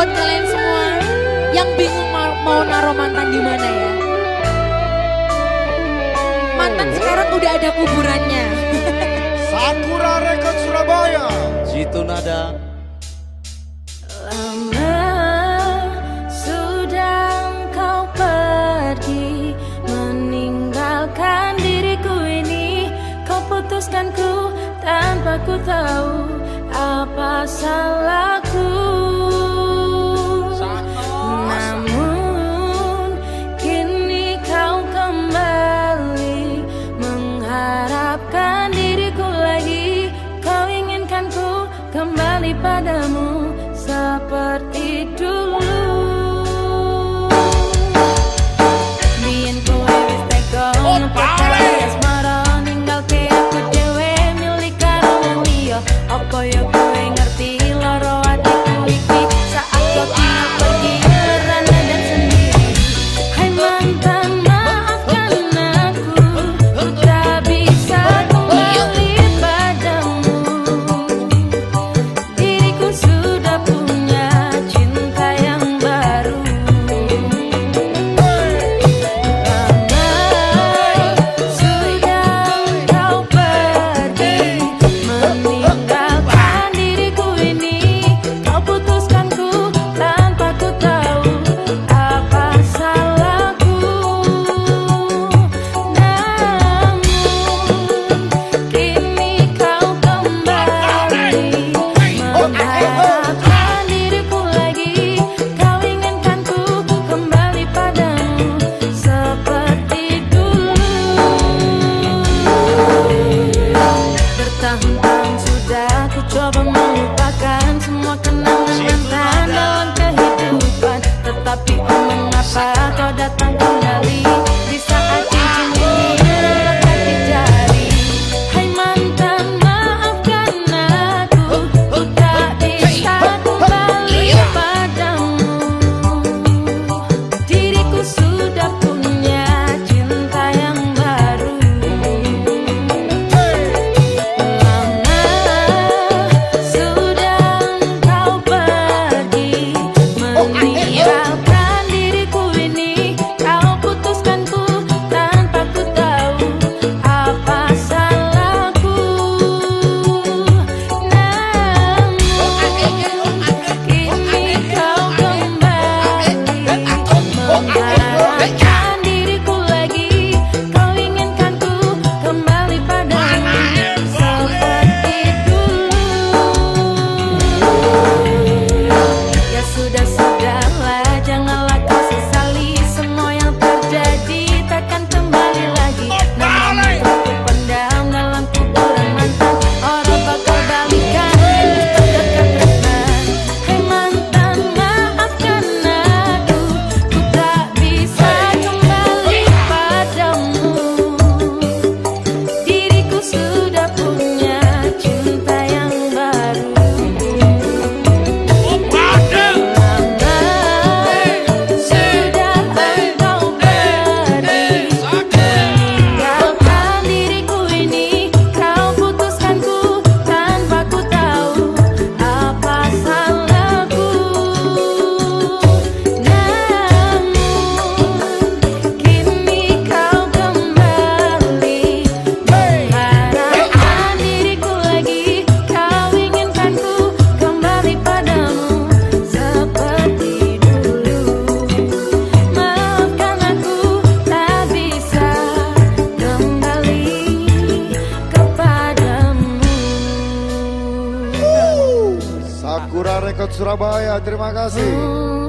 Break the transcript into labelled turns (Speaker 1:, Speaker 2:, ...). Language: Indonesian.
Speaker 1: buat kalian semua yang bingung mau naruh mantan di mana ya. Mantan sekarang udah ada kuburannya.
Speaker 2: Sakura Record Surabaya.
Speaker 3: Jitu nada.
Speaker 4: Lama sudah engkau pergi, meninggalkan diriku ini. Kau putuskanku tanpa ku tahu apa salahku. Namun kini kau kembali mengharapkan diriku lagi. Kau inginkanku kembali padamu seperti dulu. Biyen kowe wis tega ngepakai asmara, ninggal ke aku dhewe milik karo wong liya. Apa ya kowe ngerti loro atiku iki saat kau tinggal pergi merana dan sendiri. Hai mantan, maafkan aku, ku tak bisa kembali padamu. Diriku sudah punya cinta yang baru. Lama sudah engkau pergi, meninggalkan diriku ini. Kau putuskanku tanpa ku tahu apa salahku. Namun kini kau kembali mengharapkan diriku lagi. Kau inginkanku kembali padamu seperti dulu. Bertahun-tahun sudah ku coba melupakan semua kenangan mantan dalam kehidupan. Tetapi mengapa kau datang kembali di saat cincin ini lekat di jari. Hai mantan, maafkan aku, ku tak bisa kembali padamu. Diriku sudah punya cinta yang baru. Lama sudah engkau pergi, meninggalkan diriku ini. Kau putuskanku tanpa ku tahu apa salahku. Namun kini kau kembali mengharapkan diriku lagi. Kau inginkanku kembali padamu seperti dulu. Ya sudah-sudahlah, janganlah kau sesali. Semua yang terjadi takkan kembali lagi. Namun ku pendam dalam kuburan mantan. Orang bakal balikan dekat teman. Hai mantan, maafkan aku, ku tak bisa kembali padamu. Diriku sudah punya cinta yang baru. Lama sudah engkau pergi, meninggalkan diriku ini. Kau putuskanku tanpa ku tahu apa salahku. Namun kini kau kembali mengharapkan diriku lagi. Kau inginkanku kembali padamu seperti dulu. Maafkan aku, tak bisa kembali kepadamu.
Speaker 2: Sakura Record Surabaya, terima kasih.